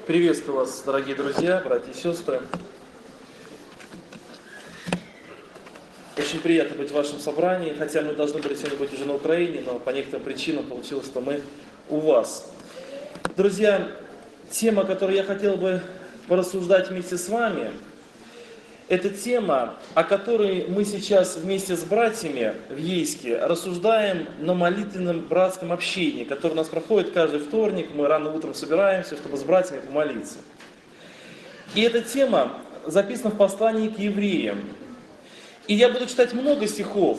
Приветствую вас, дорогие друзья, братья и сестры. Очень приятно быть в вашем собрании, хотя мы должны были сегодня быть уже на Украине, но по некоторым причинам получилось, что мы у вас. Друзья, тема, о которой я хотел бы порассуждать вместе с вами, это тема, о которой мы сейчас вместе с братьями в Ейске рассуждаем на молитвенном братском общении, которое у нас проходит каждый вторник. Мы рано утром собираемся, чтобы с братьями помолиться. И эта тема записана в послании к евреям. И я буду читать много стихов.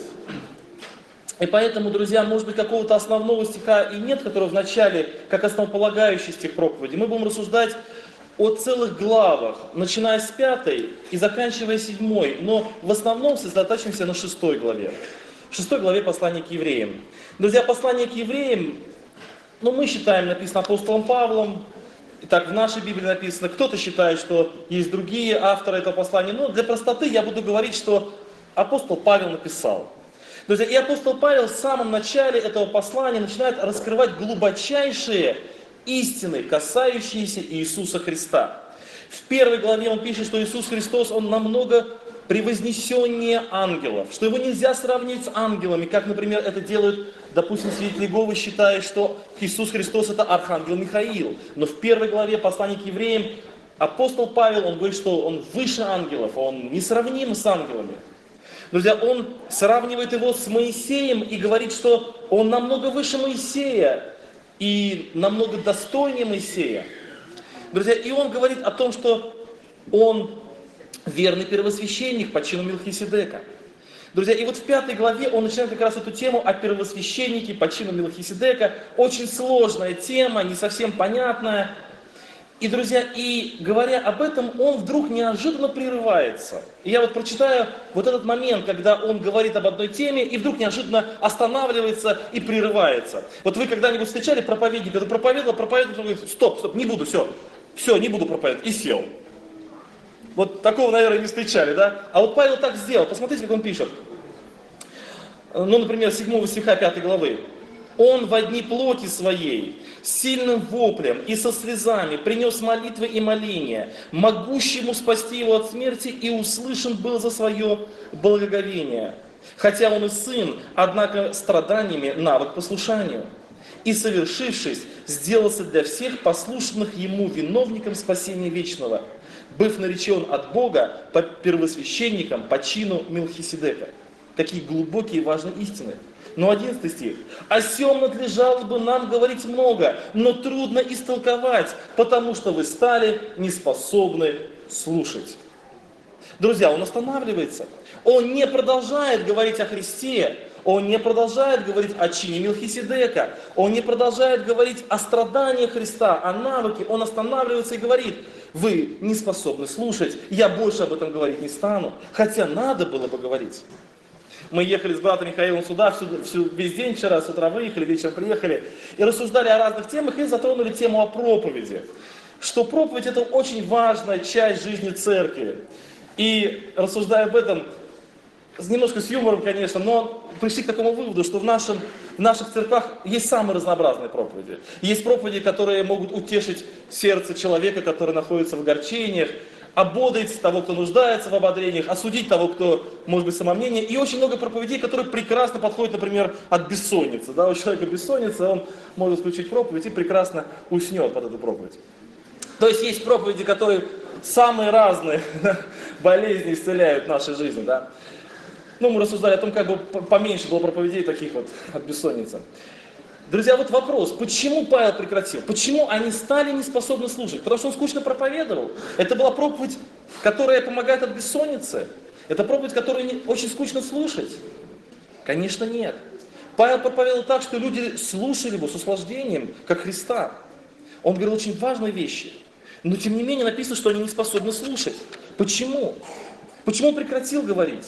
И поэтому, друзья, может быть, какого-то основного стиха и нет, который в начале, как основополагающий стих проповеди. Мы будем рассуждать о целых главах, начиная с 5 и заканчивая 7, но в основном сосредоточимся на 6 главе. В 6 главе послания к евреям. Друзья, послание к евреям, мы считаем, написано апостолом Павлом, и так в нашей Библии написано, кто-то считает, что есть другие авторы этого послания, но для простоты я буду говорить, что апостол Павел написал. Друзья, и апостол Павел в самом начале этого послания начинает раскрывать глубочайшие истины, касающиеся Иисуса Христа. В 1 главе он пишет, что Иисус Христос, Он намного превознесеннее ангелов, что Его нельзя сравнить с ангелами, как, например, это делают, допустим, свидетели Иеговы, считая, что Иисус Христос это архангел Михаил. Но в 1 главе послания к евреям апостол Павел, он говорит, что Он выше ангелов, Он несравним с ангелами. Друзья, он сравнивает его с Моисеем и говорит, что он намного выше Моисея и намного достойнее Моисея. Друзья, и он говорит о том, что он верный первосвященник по чину Мелхиседека. Друзья, и вот в 5 главе он начинает как раз эту тему о первосвященнике по чину Мелхиседека. Очень сложная тема, не совсем понятная. И, друзья, и говоря об этом, он вдруг неожиданно прерывается. И я вот прочитаю вот этот момент, когда он говорит об одной теме, и вдруг неожиданно останавливается и прерывается. Вот вы когда-нибудь встречали проповедника, который проповедовал, говорит, стоп, не буду, все, не буду проповедовать, и сел. Вот такого, наверное, не встречали, да? А вот Павел так сделал, посмотрите, как он пишет. Например, 7 стиха 5 главы. Он во дни плоти своей, с сильным воплем и со слезами принес молитвы и моления, могущему спасти его от смерти, и услышан был за свое благоговение. Хотя он и сын, однако страданиями навык послушанию. И совершившись, сделался для всех послушных ему виновником спасения вечного, быв наречен от Бога первосвященником по чину Мелхиседека. Какие глубокие и важные истины. Но 11 стих. «О сем надлежало бы нам говорить много, но трудно истолковать, потому что вы стали неспособны слушать». Друзья, он останавливается. Он не продолжает говорить о Христе, он не продолжает говорить о чине Мелхиседека, он не продолжает говорить о страданиях Христа, о навыке. Он останавливается и говорит: вы не способны слушать, я больше об этом говорить не стану, хотя надо было бы говорить. Мы ехали с братом Михаилом сюда, весь день вчера, с утра выехали, вечером приехали, и рассуждали о разных темах, и затронули тему о проповеди. Что проповедь — это очень важная часть жизни церкви. И рассуждая об этом, немножко с юмором, конечно, но пришли к такому выводу, что в наших церквах есть самые разнообразные проповеди. Есть проповеди, которые могут утешить сердце человека, который находится в огорчениях, ободрить того, кто нуждается в ободрениях, осудить того, кто, может быть, самомнение. И очень много проповедей, которые прекрасно подходят, например, от бессонницы. Да, у человека бессонница, он может включить проповедь и прекрасно уснет под эту проповедь. То есть есть проповеди, которые самые разные болезни исцеляют в нашей жизни. Да? Мы рассуждали о том, как бы поменьше было проповедей таких вот от бессонницы. Друзья, вот вопрос, почему Павел прекратил? Почему они стали неспособны слушать? Потому что он скучно проповедовал. Это была проповедь, которая помогает от бессонницы. Это проповедь, которую очень скучно слушать. Конечно, нет. Павел проповедовал так, что люди слушали его с наслаждением, как Христа. Он говорил очень важные вещи. Но тем не менее написано, что они не способны слушать. Почему? Почему он прекратил говорить?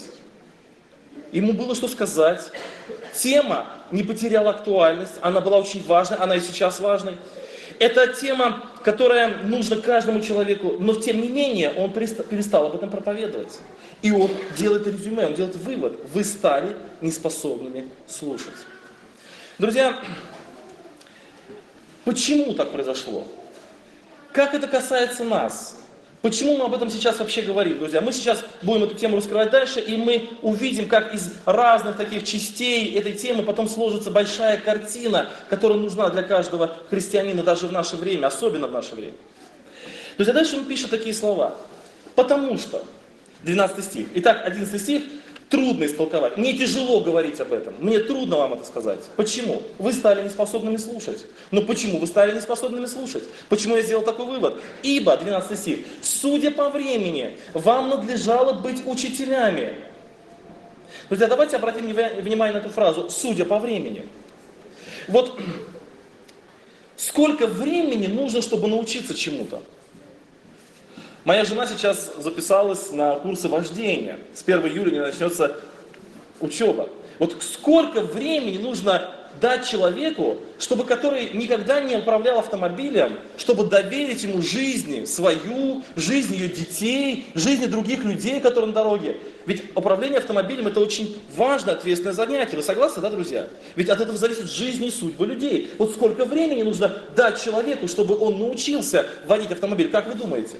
Ему было что сказать. Тема не потеряла актуальность, она была очень важной, она и сейчас важной. Это тема, которая нужна каждому человеку, но тем не менее он перестал об этом проповедовать. И он делает резюме, он делает вывод: вы стали неспособными слушать. Друзья, почему так произошло? Как это касается нас? Почему мы об этом сейчас вообще говорим, друзья? Мы сейчас будем эту тему раскрывать дальше, и мы увидим, как из разных таких частей этой темы потом сложится большая картина, которая нужна для каждого христианина даже в наше время, особенно в наше время. Друзья, дальше он пишет такие слова. Потому что, 12 стих. Итак, 11 стих. Трудно истолковать. Мне тяжело говорить об этом. Мне трудно вам это сказать. Почему? Вы стали неспособными слушать. Но почему вы стали неспособными слушать? Почему я сделал такой вывод? Ибо, 12 стих, судя по времени, вам надлежало быть учителями. Друзья, давайте обратим внимание на эту фразу. Судя по времени. Вот сколько времени нужно, чтобы научиться чему-то? Моя жена сейчас записалась на курсы вождения. С 1 июля начнется учеба. Вот сколько времени нужно дать человеку, который никогда не управлял автомобилем, чтобы доверить ему жизни свою, жизнь ее детей, жизни других людей, которые на дороге. Ведь управление автомобилем это очень важное, ответственное занятие. Вы согласны, да, друзья? Ведь от этого зависит жизнь и судьба людей. Вот сколько времени нужно дать человеку, чтобы он научился водить автомобиль, как вы думаете?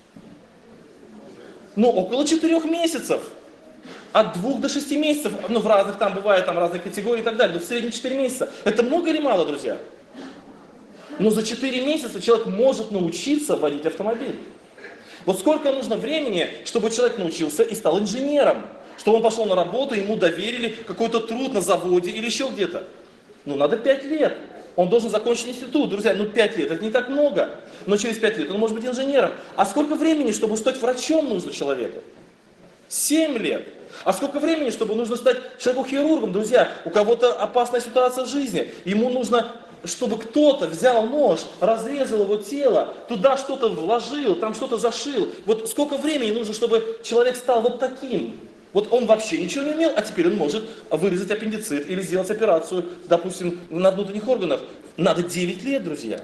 Ну, около 4 месяцев. От 2 до 6 месяцев. Ну, в разных там бывает, там разные категории и так далее. Но в среднем 4 месяца. Это много или мало, друзья? Но за 4 месяца человек может научиться водить автомобиль. Вот сколько нужно времени, чтобы человек научился и стал инженером? Чтобы он пошел на работу, ему доверили какой-то труд на заводе или еще где-то. Ну, надо 5 лет. Он должен закончить институт. Друзья, 5 лет, это не так много. Но через 5 лет он может быть инженером. А сколько времени, чтобы стать врачом, нужно человеку? 7 лет. А сколько времени, чтобы нужно стать человеку-хирургом? Друзья, у кого-то опасная ситуация в жизни. Ему нужно, чтобы кто-то взял нож, разрезал его тело, туда что-то вложил, там что-то зашил. Вот сколько времени нужно, чтобы человек стал вот таким? Вот он вообще ничего не умел, а теперь он может вырезать аппендицит или сделать операцию, допустим, на внутренних органах. Надо 9 лет, друзья.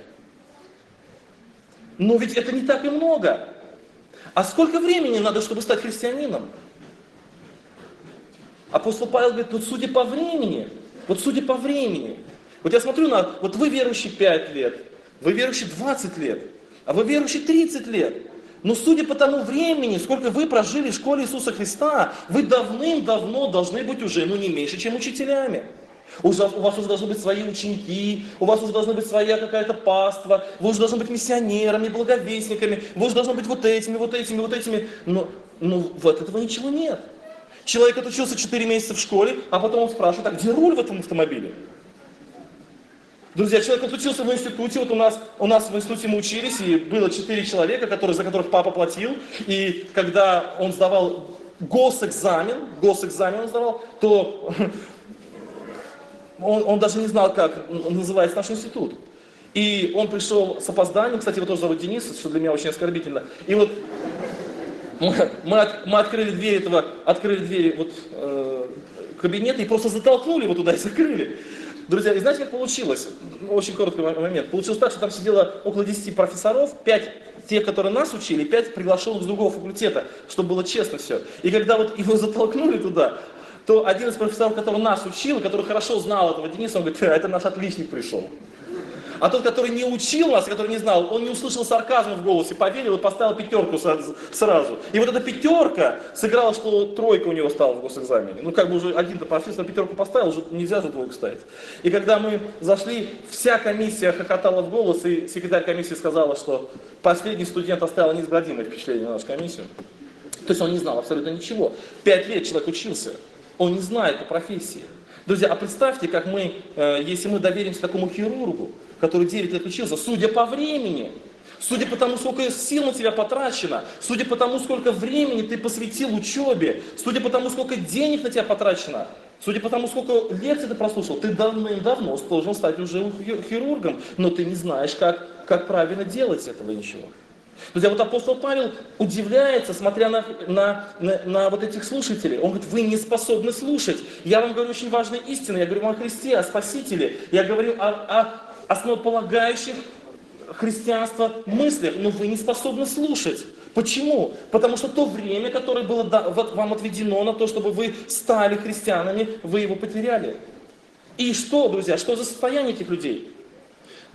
Но ведь это не так и много. А сколько времени надо, чтобы стать христианином? Апостол Павел говорит, судя по времени, вот я смотрю вот вы верующий 5 лет, вы верующий 20 лет, а вы верующий 30 лет. Но судя по тому времени, сколько вы прожили в школе Иисуса Христа, вы давным-давно должны быть уже, не меньше, чем учителями. У вас уже должны быть свои ученики, у вас уже должна быть своя какая-то паства, вы уже должны быть миссионерами, благовестниками, вы уже должны быть вот этими. Но вот этого ничего нет. Человек отучился 4 месяца в школе, а потом он спрашивает, а где руль в этом автомобиле? Друзья, человек отучился в институте, вот у нас в институте мы учились, и было 4 человека, за которых папа платил, и когда он сдавал госэкзамен он сдавал, то он даже не знал, как называется наш институт. И он пришел с опозданием, кстати, его тоже зовут Денис, что для меня очень оскорбительно. И вот мы открыли двери кабинета и просто затолкнули его туда и закрыли. Друзья, и знаете, как получилось? Очень короткий момент. Получилось так, что там сидело около 10 профессоров, 5 тех, которые нас учили, 5 приглашенных с другого факультета, чтобы было честно все. И когда вот его затолкнули туда, то один из профессоров, который нас учил, который хорошо знал этого Дениса, он говорит, это наш отличник пришел. А тот, который не учил нас, который не знал, он не услышал сарказма в голосе, поверил и поставил 5 сразу. И вот эта 5 сыграла, что 3 у него стала в госэкзамене. Уже один-то профессор 5 поставил, уже нельзя за 2 ставить. И когда мы зашли, вся комиссия хохотала в голос, и секретарь комиссии сказала, что последний студент оставил неизгладимое впечатление на нашу комиссию. То есть он не знал абсолютно ничего. 5 лет человек учился, он не знает по профессии. Друзья, а представьте, как если мы доверимся такому хирургу, который 9 лет учился, судя по времени, судя по тому, сколько сил на тебя потрачено, судя по тому, сколько времени ты посвятил учебе, судя по тому, сколько денег на тебя потрачено, судя по тому, сколько лекций ты прослушал, ты давным-давно должен стать уже хирургом, но ты не знаешь, как правильно делать этого ничего. Друзья, вот апостол Павел удивляется, смотря на вот этих слушателей. Он говорит, вы не способны слушать. Я вам говорю очень важные истины. Я говорю вам о Христе, о Спасителе. Я говорю о основополагающих христианства мыслях, но вы не способны слушать. Почему? Потому что то время, которое было вам отведено на то, чтобы вы стали христианами, вы его потеряли. И что, друзья, что за состояние этих людей?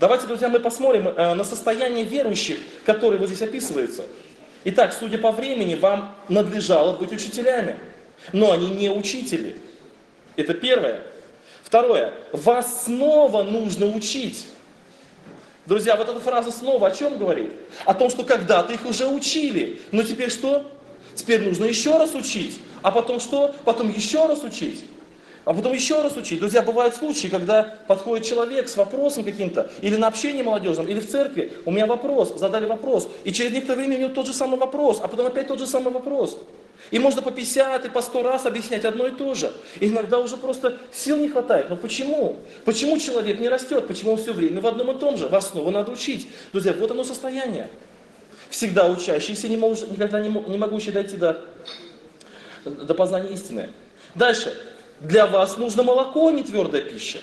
Давайте, друзья, мы посмотрим на состояние верующих, которые вот здесь описываются. Итак, судя по времени, вам надлежало быть учителями, но они не учители. Это первое. Второе. Вас снова нужно учить. Друзья, вот эта фраза снова о чем говорит? О том, что когда-то их уже учили. Но теперь что? Теперь нужно еще раз учить. А потом что? Потом еще раз учить. А потом еще раз учить. Друзья, бывают случаи, когда подходит человек с вопросом каким-то, или на общении молодежном, или в церкви, у меня вопрос, задали вопрос, и через некоторое время у него тот же самый вопрос, а потом опять тот же самый вопрос. И можно по 50 и по 100 раз объяснять одно и то же. И иногда уже просто сил не хватает. Но почему? Почему человек не растет? Почему он все время в одном и том же? Вас снова надо учить. Друзья, вот оно состояние. Всегда учащийся, никогда не могущий дойти до познания истины. Дальше. Для вас нужно молоко, а не твердая пища.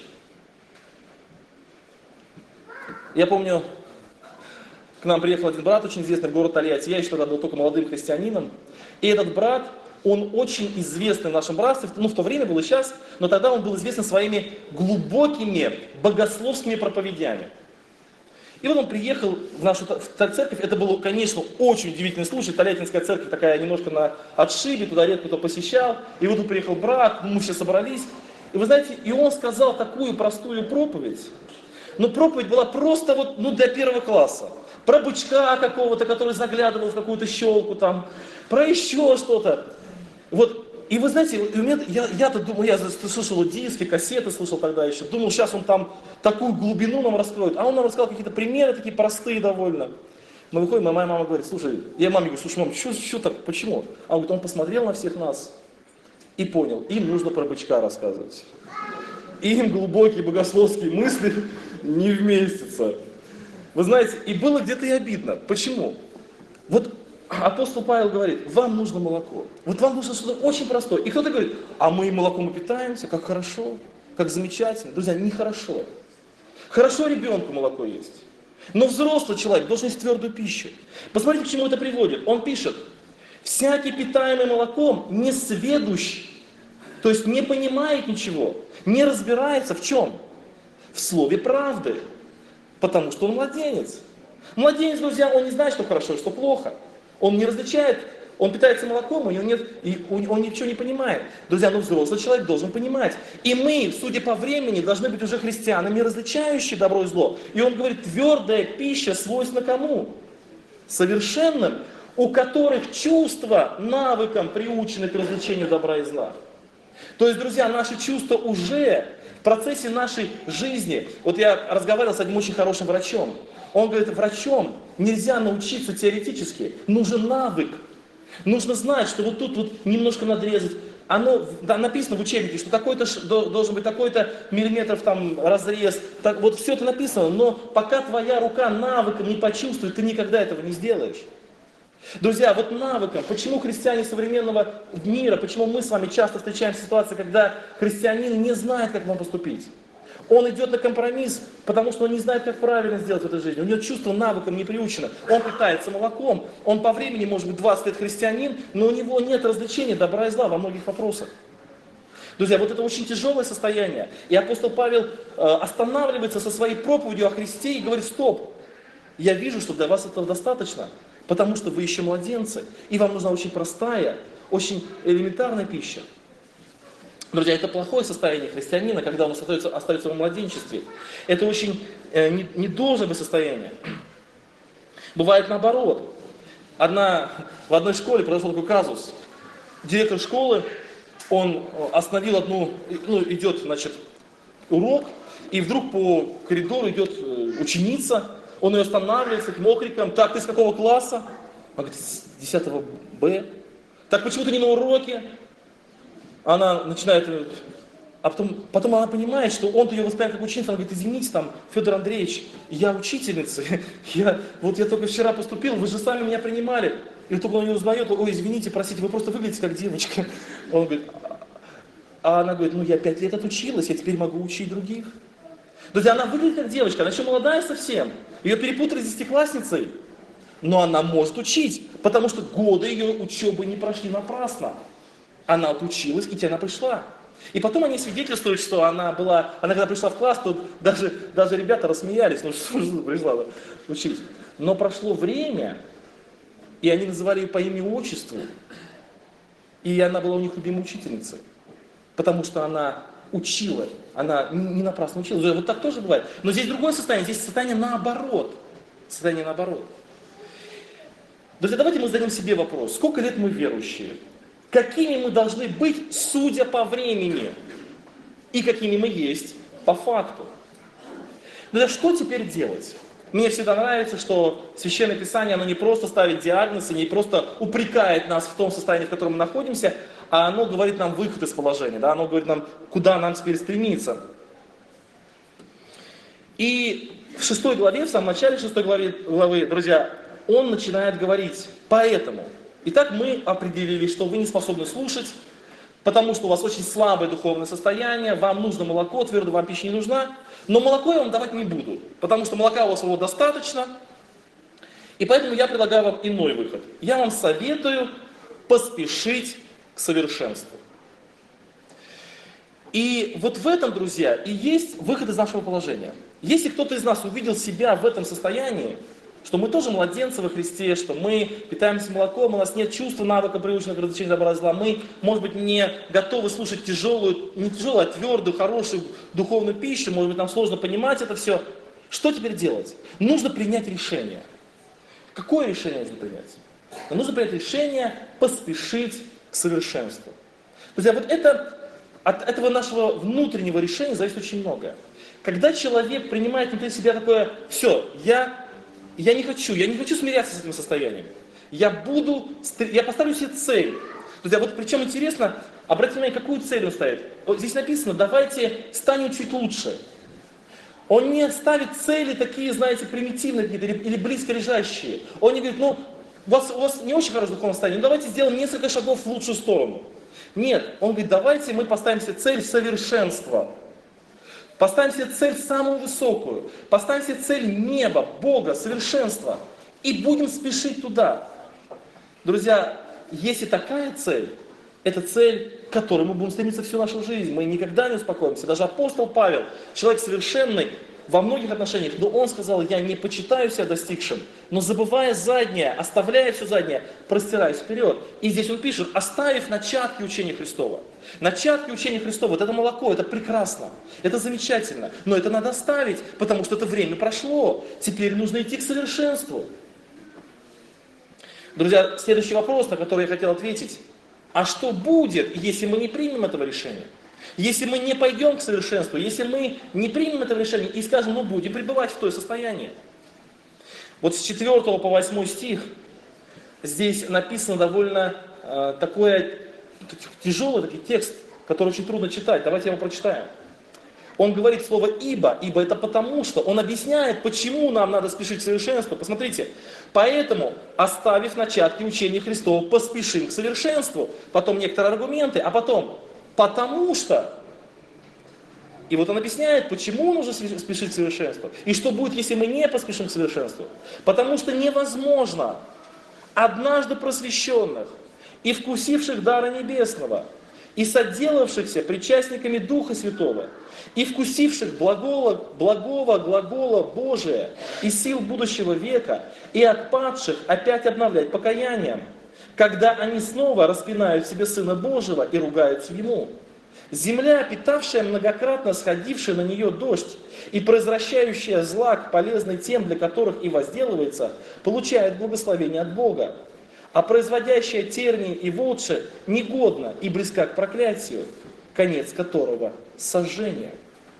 Я помню, к нам приехал один брат, очень известный в город Тольятти. Я еще тогда был только молодым христианином. И этот брат, он очень известный в нашем братстве, в то время был и сейчас, но тогда он был известен своими глубокими богословскими проповедями. И вот он приехал в нашу церковь, это был, конечно, очень удивительный случай, Тольяттинская церковь такая немножко на отшибе, туда редко кто посещал, и вот тут приехал брат, мы все собрались, и вы знаете, и он сказал такую простую проповедь, но проповедь была просто вот, для первого класса, про бычка какого-то, который заглядывал в какую-то щелку там, про еще что-то, вот. И вы знаете, я-то думал, я слышал диски, кассеты слышал тогда еще, думал, сейчас он там такую глубину нам раскроет, а он нам рассказал какие-то примеры такие простые довольно. Мы выходим, а моя мама говорит, слушай, я маме говорю, слушай, мам, что так, почему? А он говорит, он посмотрел на всех нас и понял, им нужно про бычка рассказывать. Им глубокие богословские мысли не вместятся. Вы знаете, и было где-то и обидно. Почему? Вот апостол Павел говорит, вам нужно молоко. Вот вам нужно что-то очень простое. И кто-то говорит, а мы молоком и питаемся, как хорошо, как замечательно. Друзья, нехорошо. Хорошо ребенку молоко есть. Но взрослый человек должен есть твердую пищу. Посмотрите, к чему это приводит. Он пишет, всякий питаемый молоком не сведущ, то есть не понимает ничего, не разбирается в чем? В слове правды. Потому что он младенец. Младенец, друзья, он не знает, что хорошо и что плохо. Он не различает, он питается молоком, у него нет, и он ничего не понимает. Друзья, взрослый человек должен понимать. И мы, судя по времени, должны быть уже христианами, различающие добро и зло. И он говорит, твердая пища свойственна кому? Совершенным, у которых чувства навыкам приучены к развлечению добра и зла. То есть, друзья, наши чувства уже в процессе нашей жизни. Вот я разговаривал с одним очень хорошим врачом. Он говорит, врачом нельзя научиться теоретически, нужен навык. Нужно знать, что вот тут вот немножко надрезать. Оно написано в учебнике, что такой-то должен быть такой-то миллиметров там разрез. Так, вот все это написано, но пока твоя рука навыком не почувствует, ты никогда этого не сделаешь. Друзья, вот навыком, почему христиане современного мира, почему мы с вами часто встречаемся в ситуации, когда христианин не знает, как нам поступить. Он идет на компромисс, потому что он не знает, как правильно сделать в этой жизни. У него чувство навыком не приучено. Он питается молоком, он по времени может быть 20 лет христианин, но у него нет развлечения добра и зла во многих вопросах. Друзья, вот это очень тяжелое состояние. И апостол Павел останавливается со своей проповедью о Христе и говорит, стоп, я вижу, что для вас этого достаточно, потому что вы еще младенцы, и вам нужна очень простая, очень элементарная пища. Друзья, это плохое состояние христианина, когда он остается в младенчестве. Это очень не должное быть состояние. Бывает наоборот. В одной школе произошел такой казус. Директор школы, он остановил идет, урок, и вдруг по коридору идет ученица, он ее останавливает с таким окриком, так, ты с какого класса? Она говорит, с 10 Б. Так, почему ты не на уроке? Она начинает, а потом она понимает, что он ее воспринимает как ученица, она говорит, извините, Федор Андреевич, я учительница, я только вчера поступил, вы же сами меня принимали. И только он ее узнает, ой, извините, простите, вы просто выглядите как девочка. Он говорит, а она говорит, я 5 лет отучилась, я теперь могу учить других. Друзья, она выглядит как девочка, она еще молодая совсем, ее перепутали с 10-классницей, но она может учить, потому что годы ее учебы не прошли напрасно. Она отучилась, и она пришла. И потом они свидетельствуют, что она когда пришла в класс, то даже ребята рассмеялись, ну что же пришла учить. Но прошло время, и они называли ее по имени-отчеству, и она была у них любимой учительницей, потому что она учила, она не напрасно учила. Вот так тоже бывает. Но здесь другое состояние, здесь состояние наоборот. Состояние наоборот. Друзья, давайте мы зададим себе вопрос, сколько лет мы верующие? Какими мы должны быть, судя по времени? И какими мы есть по факту? Друзья, что теперь делать? Мне всегда нравится, что Священное Писание, оно не просто ставит диагноз и не просто упрекает нас в том состоянии, в котором мы находимся, а оно говорит нам выход из положения, да? Оно говорит нам, куда нам теперь стремиться. И в 6 главе, в самом начале 6 главы, друзья, он начинает говорить, поэтому. Итак, мы определили, что вы не способны слушать, потому что у вас очень слабое духовное состояние, вам нужно молоко, твердо вам пища не нужна, но молоко я вам давать не буду, потому что молока у вас его достаточно, и поэтому я предлагаю вам иной выход. Я вам советую поспешить к совершенству. И вот в этом, друзья, и есть выход из нашего положения. Если кто-то из нас увидел себя в этом состоянии, что мы тоже младенцы во Христе, что мы питаемся молоком, у нас нет чувства, навыка, привычного к развлечению добра и зла, мы, может быть, не готовы слушать тяжелую, не тяжелую, а твердую, хорошую духовную пищу, может быть, нам сложно понимать это все. Что теперь делать? Нужно принять решение. Какое решение нужно принять? Нужно принять решение поспешить к совершенству. Друзья, вот от этого нашего внутреннего решения зависит очень многое. Когда человек принимает внутри себя такое, все, я не хочу смиряться с этим состоянием. Я поставлю себе цель. Друзья, вот причем интересно, обратите внимание, какую цель он ставит. Вот здесь написано, давайте станем чуть лучше. Он не ставит цели такие, знаете, примитивные или близко лежащие. Он не говорит, у вас не очень хорошее духовное состояние, давайте сделаем несколько шагов в лучшую сторону. Нет, он говорит, давайте мы поставим себе цель совершенства. Поставим себе цель самую высокую, поставим себе цель неба, Бога, совершенства, и будем спешить туда. Друзья, если такая цель, это цель, к которой мы будем стремиться всю нашу жизнь, мы никогда не успокоимся. Даже апостол Павел, человек совершенный во многих отношениях, но он сказал, я не почитаю себя достигшим, но забывая заднее, оставляя все заднее, простираюсь вперед. И здесь он пишет, оставив начатки учения Христова. Начатки учения Христова, вот это молоко, это прекрасно, это замечательно, но это надо оставить, потому что это время прошло, теперь нужно идти к совершенству. Друзья, следующий вопрос, на который я хотел ответить, а что будет, если мы не примем этого решения? Если мы не пойдем к совершенству, если мы не примем это решение и скажем, будем пребывать в то состояние. Вот с 4 по 8 стих здесь написано довольно такой тяжелый текст, который очень трудно читать. Давайте его прочитаем. Он говорит слово «ибо». «Ибо» это потому что. Он объясняет, почему нам надо спешить к совершенству. Посмотрите. Поэтому, оставив начатки учения Христова, поспешим к совершенству. Потом некоторые аргументы, а потом потому что. И вот он объясняет, почему нужно спешить к совершенству. И что будет, если мы не поспешим к совершенству. Потому что невозможно однажды просвещенных и вкусивших дара небесного, и соделавшихся причастниками Духа Святого, и вкусивших благого глагола Божия и сил будущего века, и отпадших опять обновлять покаянием, когда они снова распинают в себе Сына Божьего и ругаются Ему. Земля, питавшая многократно сходивший на нее дождь и произвращающая злак, полезный тем, для которых и возделывается, получает благословение от Бога. А производящая тернии и волчи негодна и близка к проклятию, конец которого сожжение.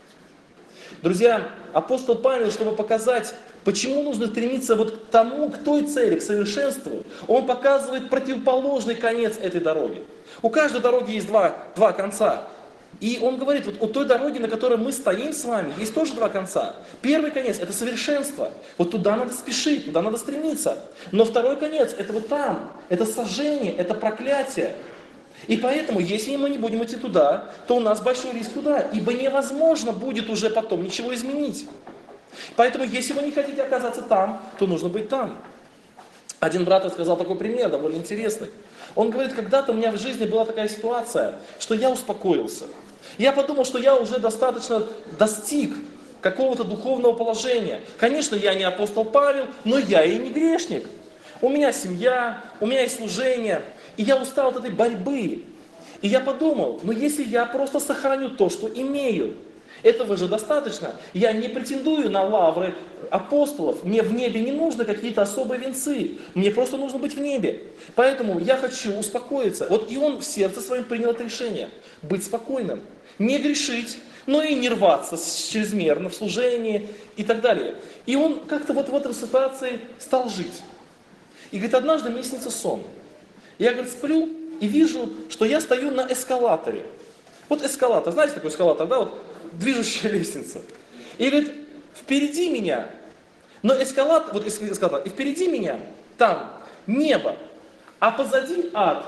Друзья, апостол Павел, чтобы показать, почему нужно стремиться вот к той цели, к совершенству, он показывает противоположный конец этой дороги. У каждой дороги есть два конца. И он говорит, вот у той дороги, на которой мы стоим с вами, есть тоже два конца. Первый конец – это совершенство. Вот туда надо спешить, туда надо стремиться. Но второй конец – это вот там, это сожжение, это проклятие. И поэтому, если мы не будем идти туда, то у нас большой риск туда, ибо невозможно будет уже потом ничего изменить. Поэтому, если вы не хотите оказаться там, то нужно быть там. Один брат рассказал такой пример, довольно интересный. Он говорит, когда-то у меня в жизни была такая ситуация, что я успокоился. Я подумал, что я уже достаточно достиг какого-то духовного положения. Конечно, я не апостол Павел, но я и не грешник. У меня семья, у меня есть служение, и я устал от этой борьбы. И я подумал, ну если я просто сохраню то, что имею, этого же достаточно. Я не претендую на лавры апостолов. Мне в небе не нужны какие-то особые венцы. Мне просто нужно быть в небе. Поэтому я хочу успокоиться. Вот и он в сердце своем принял это решение. Быть спокойным. Не грешить, но и не рваться чрезмерно в служении и так далее. И он как-то вот в этой ситуации стал жить. И говорит, однажды мне снится сон. Я, говорит, сплю и вижу, что я стою на эскалаторе. Вот эскалатор, знаете такой эскалатор, да, вот движущая лестница. И говорит, впереди меня, но эскалатор, вот эскалатор, и впереди меня там небо, а позади ад.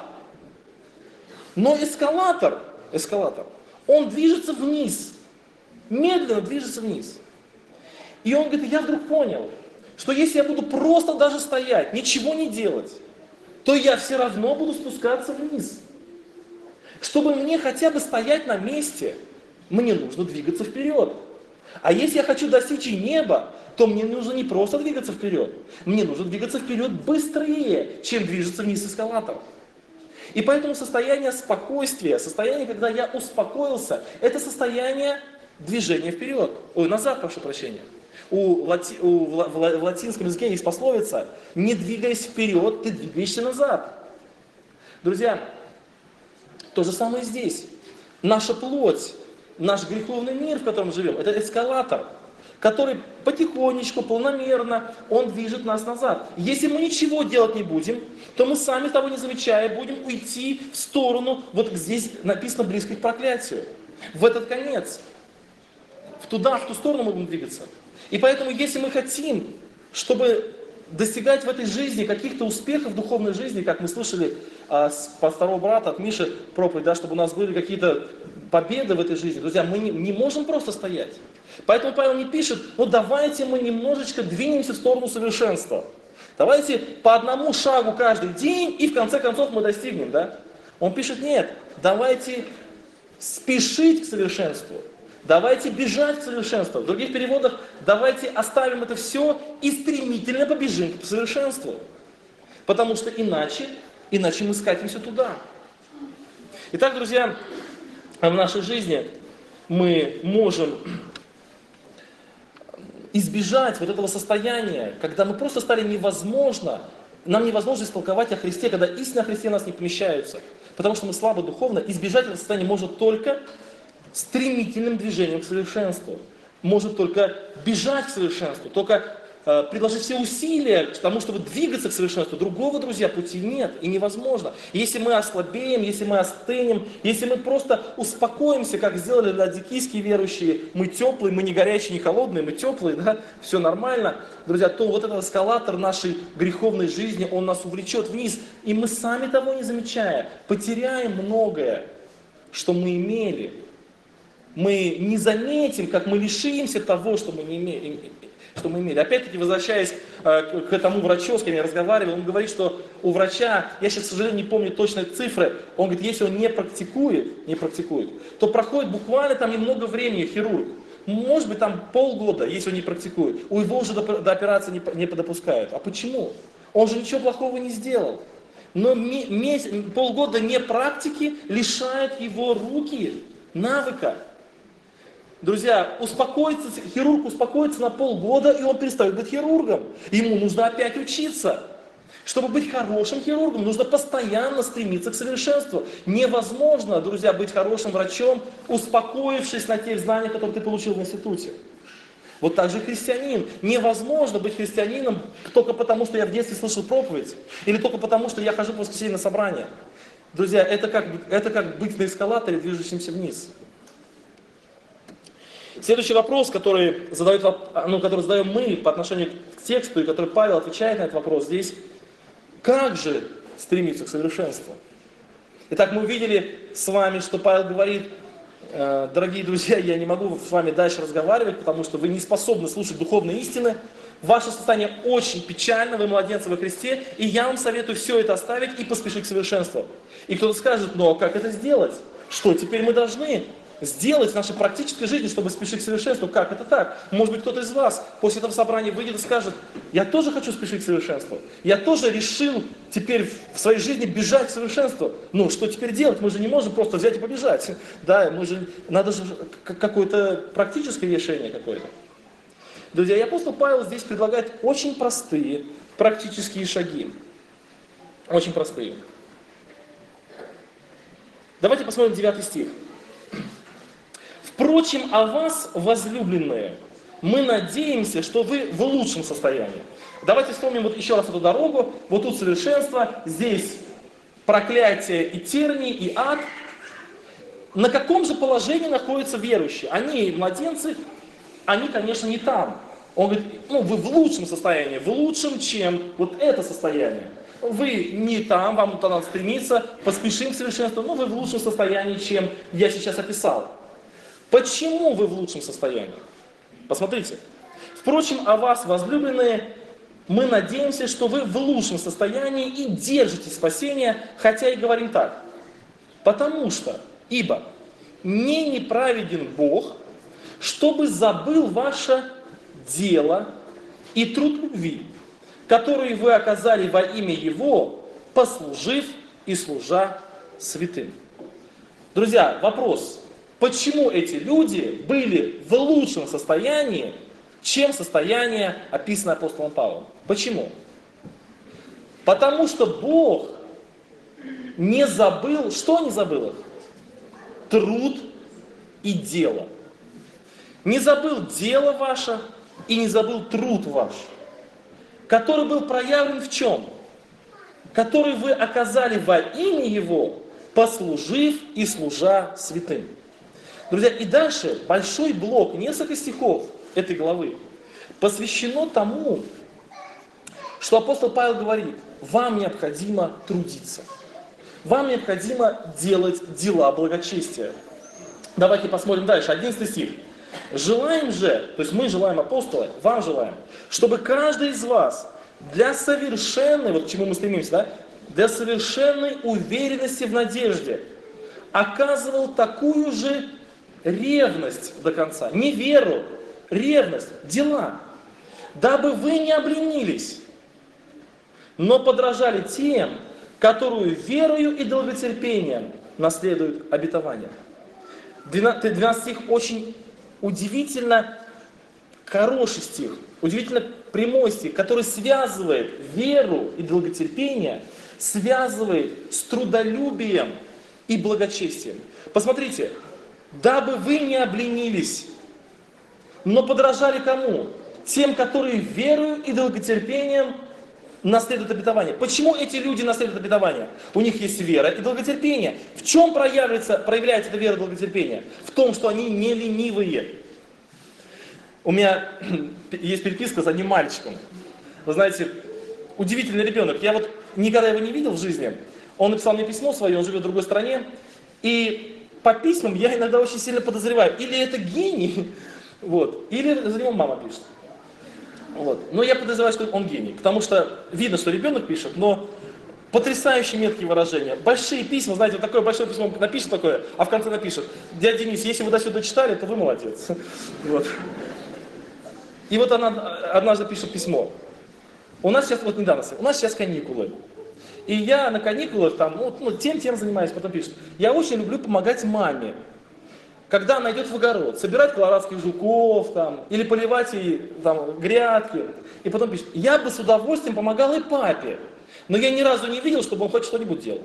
Но эскалатор, он движется вниз, медленно движется вниз. И он говорит, я вдруг понял, что если я буду просто даже стоять, ничего не делать, то я все равно буду спускаться вниз. Чтобы мне хотя бы стоять на месте, мне нужно двигаться вперед. А если я хочу достичь и неба, то мне нужно не просто двигаться вперед, мне нужно двигаться вперед быстрее, чем движется вниз эскалатор. И поэтому состояние спокойствия, состояние, когда я успокоился, это состояние движения вперед. Ой, назад, прошу прощения. В латинском языке есть пословица: не двигаясь вперед, ты двигаешься назад. Друзья, то же самое здесь. Наша плоть, наш греховный мир, в котором живем, это эскалатор, который потихонечку, планомерно, он движет нас назад. Если мы ничего делать не будем, то мы сами того не замечая будем уйти в сторону, вот здесь написано, близко к проклятию, в этот конец. В ту сторону мы будем двигаться. И поэтому, если мы хотим, чтобы достигать в этой жизни каких-то успехов в духовной жизни, как мы слышали от второго брата, от Миши проповедь, да, чтобы у нас были какие-то победы в этой жизни, друзья, мы не можем просто стоять. Поэтому Павел не пишет, ну давайте мы немножечко двинемся в сторону совершенства. Давайте по одному шагу каждый день, и в конце концов мы достигнем, да? Он пишет, нет, давайте спешить к совершенству. Давайте бежать к совершенству. В других переводах, давайте оставим это все и стремительно побежим к совершенству. Потому что иначе мы скатимся туда. Итак, друзья, в нашей жизни мы можем избежать вот этого состояния, когда мы просто стали нам невозможно истолковать о Христе, когда истина о Христе нас не помещаются. Потому что мы слабы духовно. Избежать этого состояния можно только стремительным движением к совершенству. Может только бежать к совершенству, только приложить все усилия к тому, чтобы двигаться к совершенству. Другого, друзья, пути нет и невозможно. Если мы ослабеем, если мы остынем, если мы просто успокоимся, как сделали ладикийские верующие, мы теплые, мы не горячие, не холодные, мы теплые, да, все нормально, друзья, то вот этот эскалатор нашей греховной жизни, он нас увлечет вниз, и мы сами того не замечая, потеряем многое, что мы имели. Мы не заметим, как мы лишимся того, что мы имели. Опять-таки, возвращаясь к тому врачу, с кем я разговаривал, он говорит, что у врача, я сейчас, к сожалению, не помню точные цифры, он говорит, если он не практикует, то проходит буквально там немного времени хирург. Может быть, там полгода, если он не практикует. У его уже до операции не допускают. А почему? Он же ничего плохого не сделал. Но полгода непрактики лишают его руки навыка. Друзья, хирург успокоится на полгода, и он перестает быть хирургом. Ему нужно опять учиться. Чтобы быть хорошим хирургом, нужно постоянно стремиться к совершенству. Невозможно, друзья, быть хорошим врачом, успокоившись на тех знаниях, которые ты получил в институте. Вот так же христианин. Невозможно быть христианином только потому, что я в детстве слышал проповедь, или только потому, что я хожу по воскресенье на собрание. Друзья, это как быть на эскалаторе, движущемся вниз. Следующий вопрос, который задаем мы по отношению к тексту, и который Павел отвечает на этот вопрос здесь. Как же стремиться к совершенству? Итак, мы увидели с вами, что Павел говорит, дорогие друзья, я не могу с вами дальше разговаривать, потому что вы не способны слушать духовные истины. Ваше состояние очень печально, вы младенцы во Христе, и я вам советую все это оставить и поспешить к совершенству. И кто-то скажет, ну а как это сделать? Что теперь мы должны? сделать в нашей практической жизни, чтобы спешить к совершенству. Как это так? Может быть, кто-то из вас после этого собрания выйдет и скажет: я тоже хочу спешить к совершенству. Я тоже решил теперь в своей жизни бежать к совершенству. Ну, что теперь делать? Мы же не можем просто взять и побежать. Да, надо же какое-то практическое решение какое-то. Друзья, и апостол Павел здесь предлагает очень простые практические шаги. Очень простые. Давайте посмотрим 9 стих. «Впрочем, о вас, возлюбленные, мы надеемся, что вы в лучшем состоянии». Давайте вспомним вот еще раз эту дорогу. Вот тут совершенство, здесь проклятие и тернии, и ад. На каком же положении находятся верующие? Они, младенцы, они, конечно, не там. Он говорит: ну, вы в лучшем состоянии, в лучшем, чем вот это состояние. Вы не там, вам туда надо стремиться, поспешим к совершенству, но вы в лучшем состоянии, чем я сейчас описал. Почему вы в лучшем состоянии? Посмотрите. «Впрочем, о вас, возлюбленные, мы надеемся, что вы в лучшем состоянии и держите спасение, хотя и говорим так. Потому что, ибо не неправеден Бог, чтобы забыл ваше дело и труд любви, который вы оказали во имя Его, послужив и служа святым». Друзья, вопрос. Почему эти люди были в лучшем состоянии, чем состояние, описанное апостолом Павлом? Почему? Потому что Бог не забыл, что не забыл их? Труд и дело. Не забыл дело ваше и не забыл труд ваш, который был проявлен в чем? Который вы оказали во имя Его, послужив и служа святым. Друзья, и дальше большой блок, несколько стихов этой главы посвящено тому, что апостол Павел говорит: вам необходимо трудиться. Вам необходимо делать дела благочестия. Давайте посмотрим дальше, 11 стих. «Желаем же», то есть мы желаем, апостолы, вам желаем, чтобы каждый из вас для совершенной, вот к чему мы стремимся, да, для совершенной уверенности в надежде оказывал такую же ревность до конца. Не веру, ревность, дела. Дабы вы не обленились, но подражали тем, которую верою и долготерпением наследуют обетования. 12 стих очень удивительно хороший стих, удивительно прямой стих, который связывает веру и долготерпение, связывает с трудолюбием и благочестием. Посмотрите, дабы вы не обленились, но подражали кому? Тем, которые верою и долготерпением наследуют обетование. Почему эти люди наследуют обетование? У них есть вера и долготерпение. В чем проявляется эта вера и долготерпение? В том, что они не ленивые. У меня есть переписка с одним мальчиком. Вы знаете, удивительный ребенок. Я вот никогда его не видел в жизни. Он написал мне письмо свое, он живет в другой стране. И по письмам я иногда очень сильно подозреваю, или это гений, вот, или за него мама пишет. Вот. Но я подозреваю, что он гений, потому что видно, что ребенок пишет, но потрясающе меткие выражения. Большие письма, знаете, вот такое большое письмо напишет такое, а в конце напишет: дядя Денис, если вы до сюда читали, то вы молодец. Вот. И вот она однажды пишет письмо. У нас сейчас, вот недавно, у нас сейчас каникулы. И я на каникулах там, тем занимаюсь, потом пишет: я очень люблю помогать маме, когда она идет в огород, собирать колорадских жуков там, или поливать ей там грядки. И потом пишет: я бы с удовольствием помогал и папе, но я ни разу не видел, чтобы он хоть что-нибудь делал.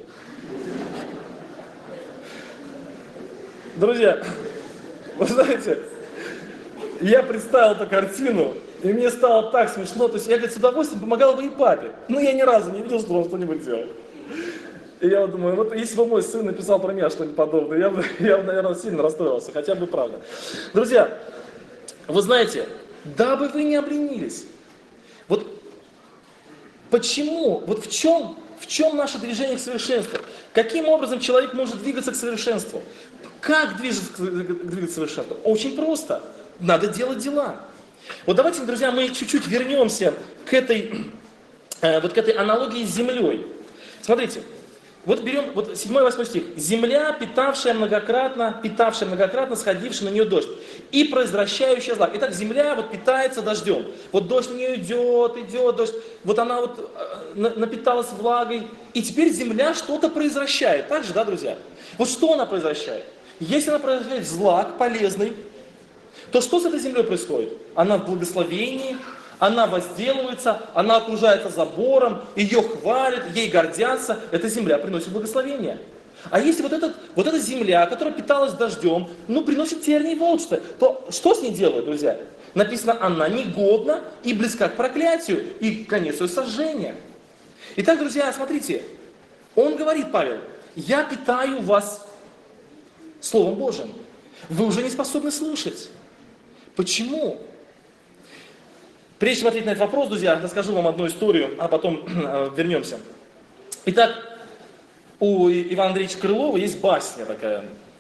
Друзья, вы знаете, я представил эту картину, и мне стало так смешно. То есть я, говорит, с удовольствием помогал бы и папе, но я ни разу не видел, что он что-нибудь делал. И я вот думаю, вот если бы мой сын написал про меня что-нибудь подобное, я бы, наверное, сильно расстроился, хотя бы правда. Друзья, вы знаете, дабы вы не обленились. Вот почему, вот в чем наше движение к совершенству? Каким образом человек может двигаться к совершенству? Как двигаться к совершенству? Очень просто. Надо делать дела. Вот давайте, друзья, мы чуть-чуть вернемся к этой аналогии с землей. Смотрите, Вот берем вот 7-8 стих. «Земля, питавшая многократно, сходивший на нее дождь, и произвращающая злак». Итак, земля вот питается дождем. Вот дождь на нее идет, дождь. Вот она вот напиталась влагой. И теперь земля что-то произвращает. Так же, да, друзья? Вот что она произвращает? Если она произвращает злак полезный, то что с этой землей происходит? Она в благословении, она возделывается, она окружается забором, ее хвалят, ей гордятся. Эта земля приносит благословение. А если вот эта земля, которая питалась дождем, приносит тернии и волчцы, то что с ней делают, друзья? Написано, она негодна и близка к проклятию, и конец ее сожжения. Итак, друзья, смотрите, он говорит, Павел, я питаю вас Словом Божьим. Вы уже не способны слушать. Почему? Прежде чем ответить на этот вопрос, друзья, расскажу вам одну историю, а потом вернемся. Итак, у Ивана Андреевича Крылова есть басня такая.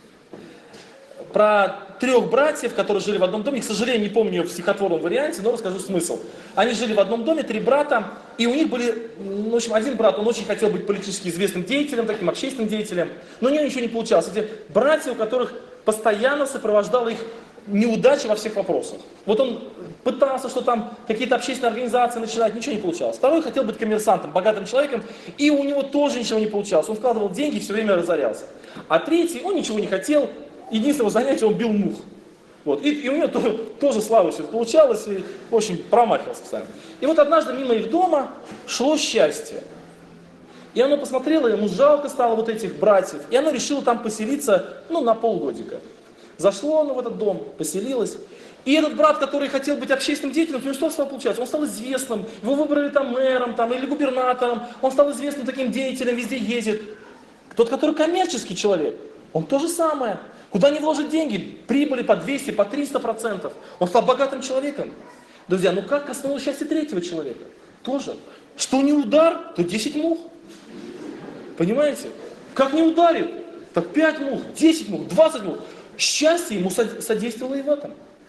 Про 3 братьев, которые жили в одном доме. К сожалению, не помню ее в стихотворном варианте, но расскажу смысл. Они жили в одном доме, 3 брата, и у них были, в общем, один брат, он очень хотел быть политически известным деятелем, таким общественным деятелем, но у него ничего не получалось. Эти братья, у которых постоянно сопровождала их неудачи во всех вопросах. Вот он пытался, что там какие-то общественные организации начинать, ничего не получалось. Второй хотел быть коммерсантом, богатым человеком, и у него тоже ничего не получалось. Он вкладывал деньги и все время разорялся. А третий, он ничего не хотел, единственное занятие, он бил мух. Вот. И у него тоже слава все получалось, и, в общем, промахивался постоянно. И вот однажды мимо их дома шло счастье. И оно посмотрело, ему жалко стало вот этих братьев, и оно решило там поселиться, на полгодика. Зашло оно в этот дом, поселилось. И этот брат, который хотел быть общественным деятелем, у него что стало получаться? Он стал известным, его выбрали там мэром или губернатором, он стал известным таким деятелем, везде ездит. Тот, который коммерческий человек, он то же самое. Куда не вложить деньги? Прибыли по 200, по 300%. Он стал богатым человеком. Друзья, как коснулось счастья третьего человека? Тоже. Что не удар, то 10 мух. Понимаете? Как не ударит, так 5 мух, 10 мух, 20 мух. Счастье ему содействовало и в этом.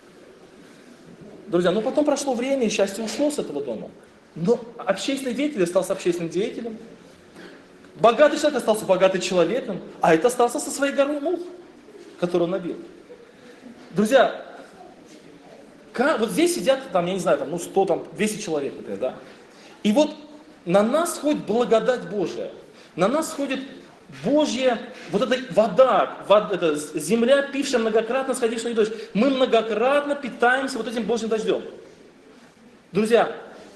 Друзья, потом прошло время, и счастье ушло с этого дома. Но общественный деятель остался общественным деятелем. Богатый человек остался богатым человеком, а это остался со своей горой мух, которую он набил. Друзья, вот здесь сидят, я не знаю, 100, 200 человек, например, да? И вот на нас сходит благодать Божия. На нас сходит Божья, вот эта вода, эта земля, пившая многократно, сходившая на дождь. Мы многократно питаемся вот этим Божьим дождем. Друзья,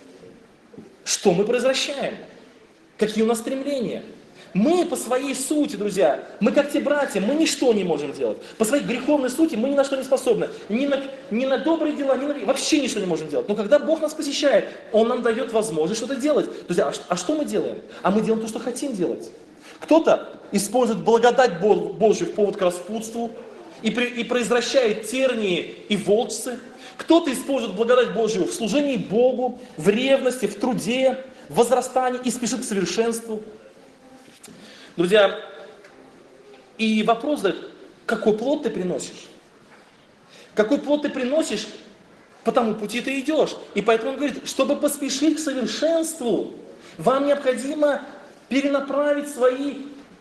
что мы произвращаем? Какие у нас стремления? Мы по своей сути, друзья, мы как те братья, мы ничто не можем делать. По своей греховной сути мы ни на что не способны. Ни на добрые дела, вообще ничто не можем делать. Но когда Бог нас посещает, Он нам дает возможность что-то делать. Друзья, а что мы делаем? А мы делаем то, что хотим делать. Кто-то использует благодать Божью в повод к распутству и произвращает тернии и волчцы. Кто-то использует благодать Божью в служении Богу, в ревности, в труде, в возрастании и спешит к совершенству. Друзья, и вопрос, какой плод ты приносишь? Какой плод ты приносишь, по тому пути ты идешь. И поэтому он говорит, чтобы поспешить к совершенству, вам необходимо перенаправить свои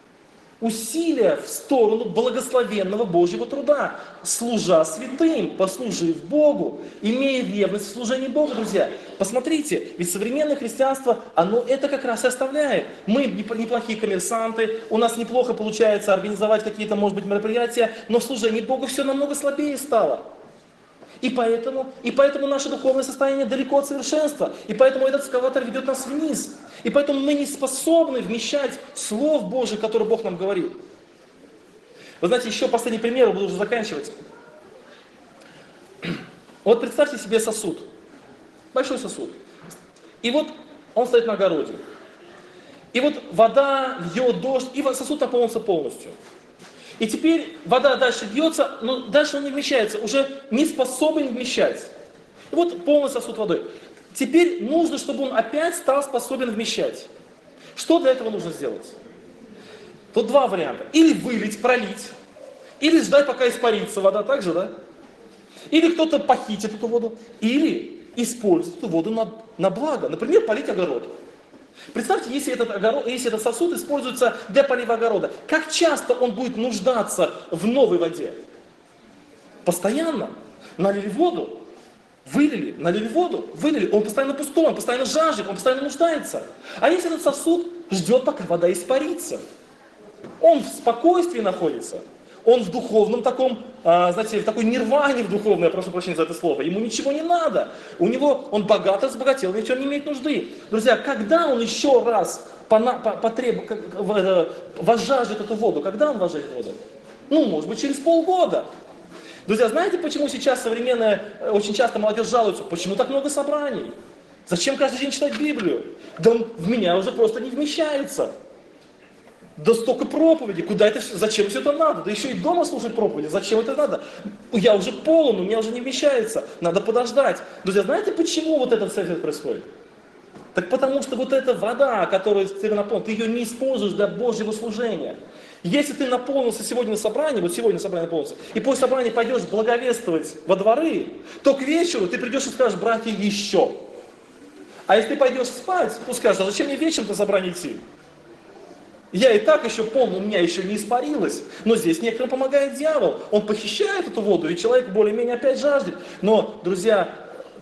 усилия в сторону благословенного Божьего труда, служа святым, послужив Богу, имея ревность в служении Богу, друзья. Посмотрите, ведь современное христианство, оно это как раз и оставляет. Мы неплохие коммерсанты, у нас неплохо получается организовать какие-то, может быть, мероприятия, но в служении Богу все намного слабее стало. И поэтому наше духовное состояние далеко от совершенства. И поэтому этот эскалатор ведет нас вниз. И поэтому мы не способны вмещать слов Божьих, которые Бог нам говорит. Вы знаете, еще последний пример, буду уже заканчивать. Вот представьте себе сосуд. Большой сосуд. И вот он стоит на огороде. И вот вода, льет дождь, и сосуд наполнился полностью. И теперь вода дальше бьется, но дальше он не вмещается, уже не способен вмещать. И вот полный сосуд водой. Теперь нужно, чтобы он опять стал способен вмещать. Что для этого нужно сделать? Тут два варианта. Или вылить, пролить, или ждать, пока испарится вода, так же, да? Или кто-то похитит эту воду, или использовать эту воду на благо. Например, полить огород. Представьте, если этот сосуд используется для полива огорода, как часто он будет нуждаться в новой воде? Постоянно. Налили воду, вылили, налили воду, вылили. Он постоянно пустой, он постоянно жаждет, он постоянно нуждается. А если этот сосуд ждет, пока вода испарится? Он в спокойствии находится. Он в духовном таком, знаете, в такой нирване в духовной, я прошу прощения за это слово. Ему ничего не надо. Он богат, разбогател, ведь он не имеет нужды. Друзья, когда он еще раз возжаждет эту воду? Когда он возжаждет воду? Может быть, через полгода. Друзья, знаете, почему сейчас очень часто молодежь жалуется? Почему так много собраний? Зачем каждый день читать Библию? Да в меня уже просто не вмещается. Да столько проповедей, зачем все это надо? Да еще и дома слушать проповеди, зачем это надо? Я уже полон, у меня уже не вмещается, надо подождать. Друзья, знаете, почему вот этот совет происходит? Так потому что вот эта вода, которую ты наполнил, ты ее не используешь для Божьего служения. Если ты наполнился сегодня на собрании, вот сегодня собрание наполнился, и после собрания пойдешь благовествовать во дворы, то к вечеру ты придешь и скажешь: братья, еще. А если ты пойдешь спать, то скажешь: а зачем мне вечером на собрание идти? Я и так еще полный, у меня еще не испарилось. Но здесь некоторым помогает дьявол. Он похищает эту воду, и человек более-менее опять жаждет. Но, друзья,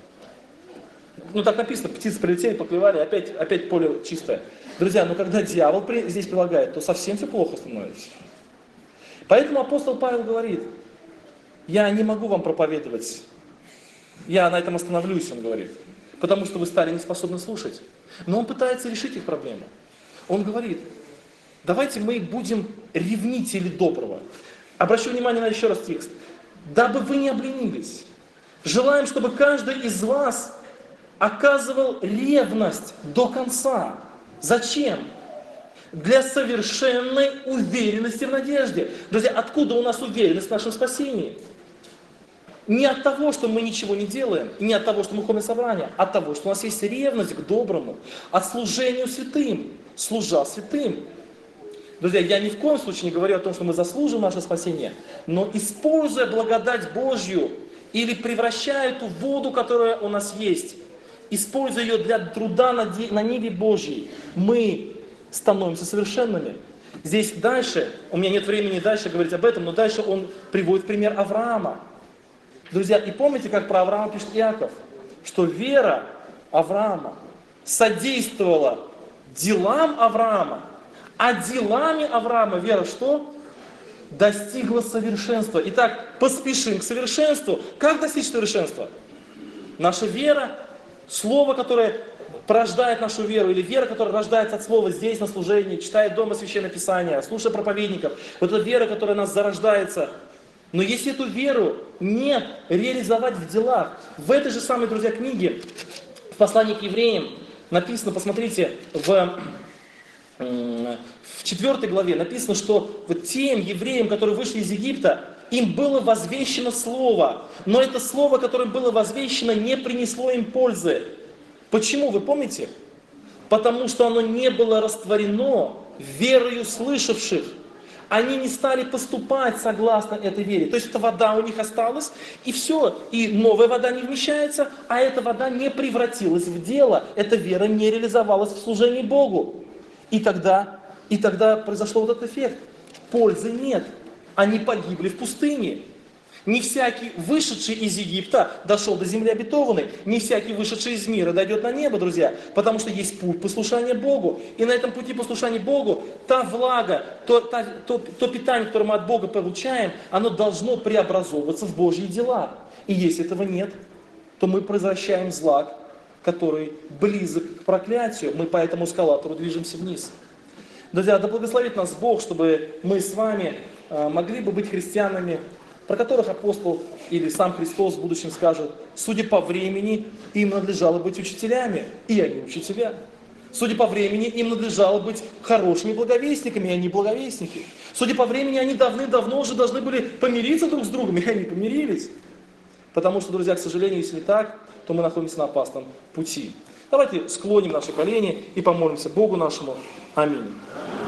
так написано: птицы прилетели, поклевали, опять поле чистое. Друзья, но когда дьявол здесь прилагает, то совсем все плохо становится. Поэтому апостол Павел говорит: я не могу вам проповедовать. Я на этом остановлюсь, он говорит. Потому что вы стали не способны слушать. Но он пытается решить их проблему. Он говорит: давайте мы будем ревнители доброго. Обращу внимание на еще раз текст. Дабы вы не обленились. Желаем, чтобы каждый из вас оказывал ревность до конца. Зачем? Для совершенной уверенности в надежде. Друзья, откуда у нас уверенность в нашем спасении? Не от того, что мы ничего не делаем, и не от того, что мы ходим на собрания, а от того, что у нас есть ревность к доброму, от служению святым, служа святым. Друзья, я ни в коем случае не говорю о том, что мы заслужим наше спасение, но используя благодать Божью или превращая эту воду, которая у нас есть, используя ее для труда на ниве Божьей, мы становимся совершенными. Здесь дальше, у меня нет времени дальше говорить об этом, но дальше он приводит пример Авраама. Друзья, и помните, как про Авраама пишет Иаков, что вера Авраама содействовала делам Авраама, а делами Авраама вера что? Достигла совершенства. Итак, поспешим к совершенству. Как достичь совершенства? Наша вера, слово, которое порождает нашу веру, или вера, которая рождается от слова здесь, на служении, читает дома Священное Писание, слушая проповедников. Вот эта вера, которая у нас зарождается. Но если эту веру не реализовать в делах, в этой же самой, друзья, книге, в послании к евреям, написано, посмотрите, в 4 главе написано, что вот тем евреям, которые вышли из Египта, им было возвещено слово, но это слово, которое было возвещено, не принесло им пользы. Почему, вы помните? Потому что оно не было растворено верою слышавших. Они не стали поступать согласно этой вере. То есть эта вода у них осталась, и все. И новая вода не вмещается, а эта вода не превратилась в дело. Эта вера не реализовалась в служении Богу. И тогда произошел вот этот эффект. Пользы нет. Они погибли в пустыне. Не всякий, вышедший из Египта, дошел до земли обетованной. Не всякий, вышедший из мира, дойдет на небо, друзья. Потому что есть путь послушания Богу. И на этом пути послушания Богу, та влага, то питание, которое мы от Бога получаем, оно должно преобразовываться в Божьи дела. И если этого нет, то мы произвращаем злак, который близок к проклятию. Мы по этому эскалатору движемся вниз. Друзья, да благословит нас Бог, чтобы мы с вами могли бы быть христианами, про которых апостол или сам Христос в будущем скажет: судя по времени, им надлежало быть учителями, и они учителя. Судя по времени, им надлежало быть хорошими благовестниками, и они благовестники. Судя по времени, они давным-давно уже должны были помириться друг с другом, и они помирились. Потому что, друзья, к сожалению, если не так, то мы находимся на опасном пути. Давайте склоним наши колени и помолимся Богу нашему. Аминь.